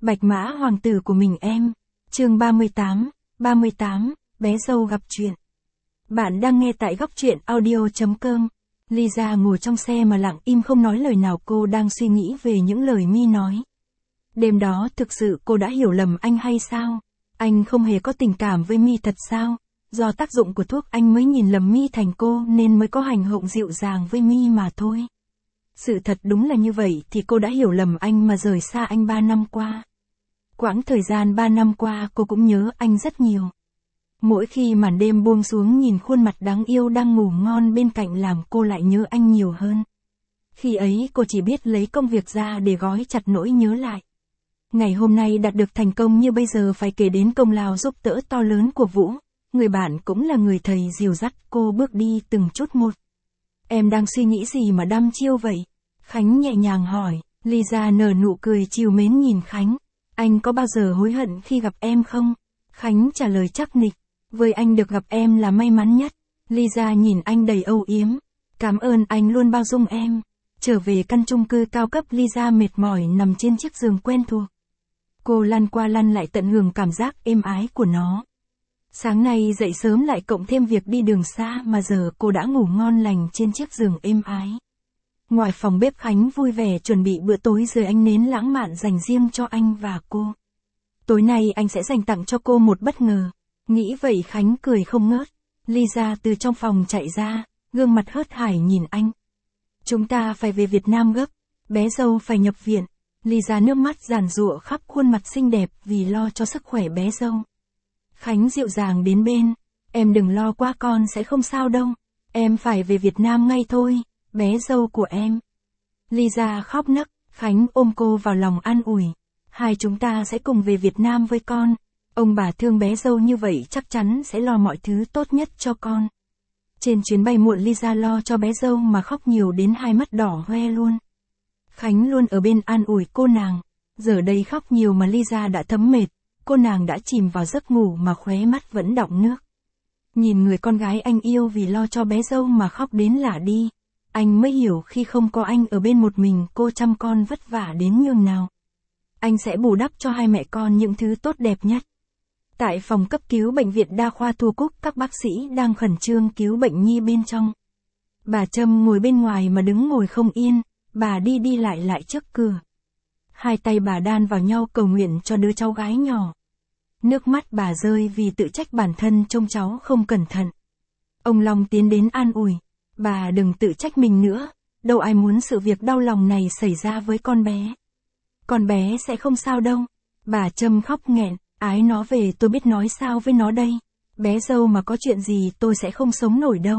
Bạch Mã hoàng tử của mình em. Chương 38, bé dâu gặp chuyện. Bạn đang nghe tại góc truyện audio.com. Lisa ngồi trong xe mà lặng im không nói lời nào, cô đang suy nghĩ về những lời My nói. Đêm đó thực sự cô đã hiểu lầm anh hay sao? Anh không hề có tình cảm với My thật sao? Do tác dụng của thuốc anh mới nhìn lầm My thành cô nên mới có hành động dịu dàng với My mà thôi. Sự thật đúng là như vậy thì cô đã hiểu lầm anh mà rời xa anh 3 năm qua. Quãng thời gian 3 năm qua cô cũng nhớ anh rất nhiều. Mỗi khi màn đêm buông xuống nhìn khuôn mặt đáng yêu đang ngủ ngon bên cạnh làm cô lại nhớ anh nhiều hơn. Khi ấy cô chỉ biết lấy công việc ra để gói chặt nỗi nhớ lại. Ngày hôm nay đạt được thành công như bây giờ phải kể đến công lao giúp đỡ to lớn của Vũ. Người bạn cũng là người thầy dìu dắt cô bước đi từng chút một. Em đang suy nghĩ gì mà đăm chiêu vậy? Khánh nhẹ nhàng hỏi. Lisa nở nụ cười trìu mến nhìn Khánh. Anh có bao giờ hối hận khi gặp em không? Khánh trả lời chắc nịch. Với anh được gặp em là may mắn nhất. Lisa nhìn anh đầy âu yếm. Cảm ơn anh luôn bao dung em. Trở về căn chung cư cao cấp, Lisa mệt mỏi nằm trên chiếc giường quen thuộc. Cô lăn qua lăn lại tận hưởng cảm giác êm ái của nó. Sáng nay dậy sớm lại cộng thêm việc đi đường xa mà giờ cô đã ngủ ngon lành trên chiếc giường êm ái. Ngoài phòng bếp, Khánh vui vẻ chuẩn bị bữa tối dưới ánh nến lãng mạn dành riêng cho anh và cô. Tối nay anh sẽ dành tặng cho cô một bất ngờ. Nghĩ vậy Khánh cười không ngớt. Lisa từ trong phòng chạy ra, gương mặt hớt hải nhìn anh. Chúng ta phải về Việt Nam gấp, bé dâu phải nhập viện. Lisa nước mắt giàn giụa khắp khuôn mặt xinh đẹp vì lo cho sức khỏe bé dâu. Khánh dịu dàng đến bên. Em đừng lo quá, con sẽ không sao đâu. Em phải về Việt Nam ngay thôi, bé dâu của em. Lisa khóc nấc, Khánh ôm cô vào lòng an ủi. Hai chúng ta sẽ cùng về Việt Nam với con. Ông bà thương bé dâu như vậy chắc chắn sẽ lo mọi thứ tốt nhất cho con. Trên chuyến bay muộn, Lisa lo cho bé dâu mà khóc nhiều đến hai mắt đỏ hoe luôn. Khánh luôn ở bên an ủi cô nàng. Giờ đây khóc nhiều mà Lisa đã thấm mệt. Cô nàng đã chìm vào giấc ngủ mà khóe mắt vẫn đọng nước. Nhìn người con gái anh yêu vì lo cho bé dâu mà khóc đến lả đi. Anh mới hiểu khi không có anh ở bên một mình cô chăm con vất vả đến nhường nào. Anh sẽ bù đắp cho hai mẹ con những thứ tốt đẹp nhất. Tại phòng cấp cứu bệnh viện Đa khoa Thu Cúc, các bác sĩ đang khẩn trương cứu bệnh nhi bên trong. Bà Trâm ngồi bên ngoài mà đứng ngồi không yên, bà đi đi lại trước cửa. Hai tay bà đan vào nhau cầu nguyện cho đứa cháu gái nhỏ. Nước mắt bà rơi vì tự trách bản thân trông cháu không cẩn thận. Ông Long tiến đến an ủi. Bà đừng tự trách mình nữa, đâu ai muốn sự việc đau lòng này xảy ra với con bé. Con bé sẽ không sao đâu. Bà Trâm khóc nghẹn, ái nó về tôi biết nói sao với nó đây. Bé dâu mà có chuyện gì tôi sẽ không sống nổi đâu.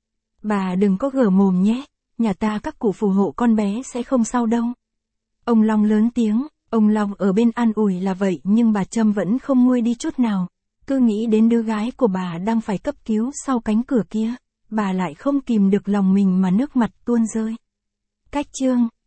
Bà đừng có gở mồm nhé, nhà ta các cụ phù hộ con bé sẽ không sao đâu. Ông Long lớn tiếng, ông Long ở bên an ủi là vậy nhưng bà Trâm vẫn không nguôi đi chút nào. Cứ nghĩ đến đứa gái của bà đang phải cấp cứu sau cánh cửa kia, bà lại không kìm được lòng mình mà nước mặt tuôn rơi. Cách chương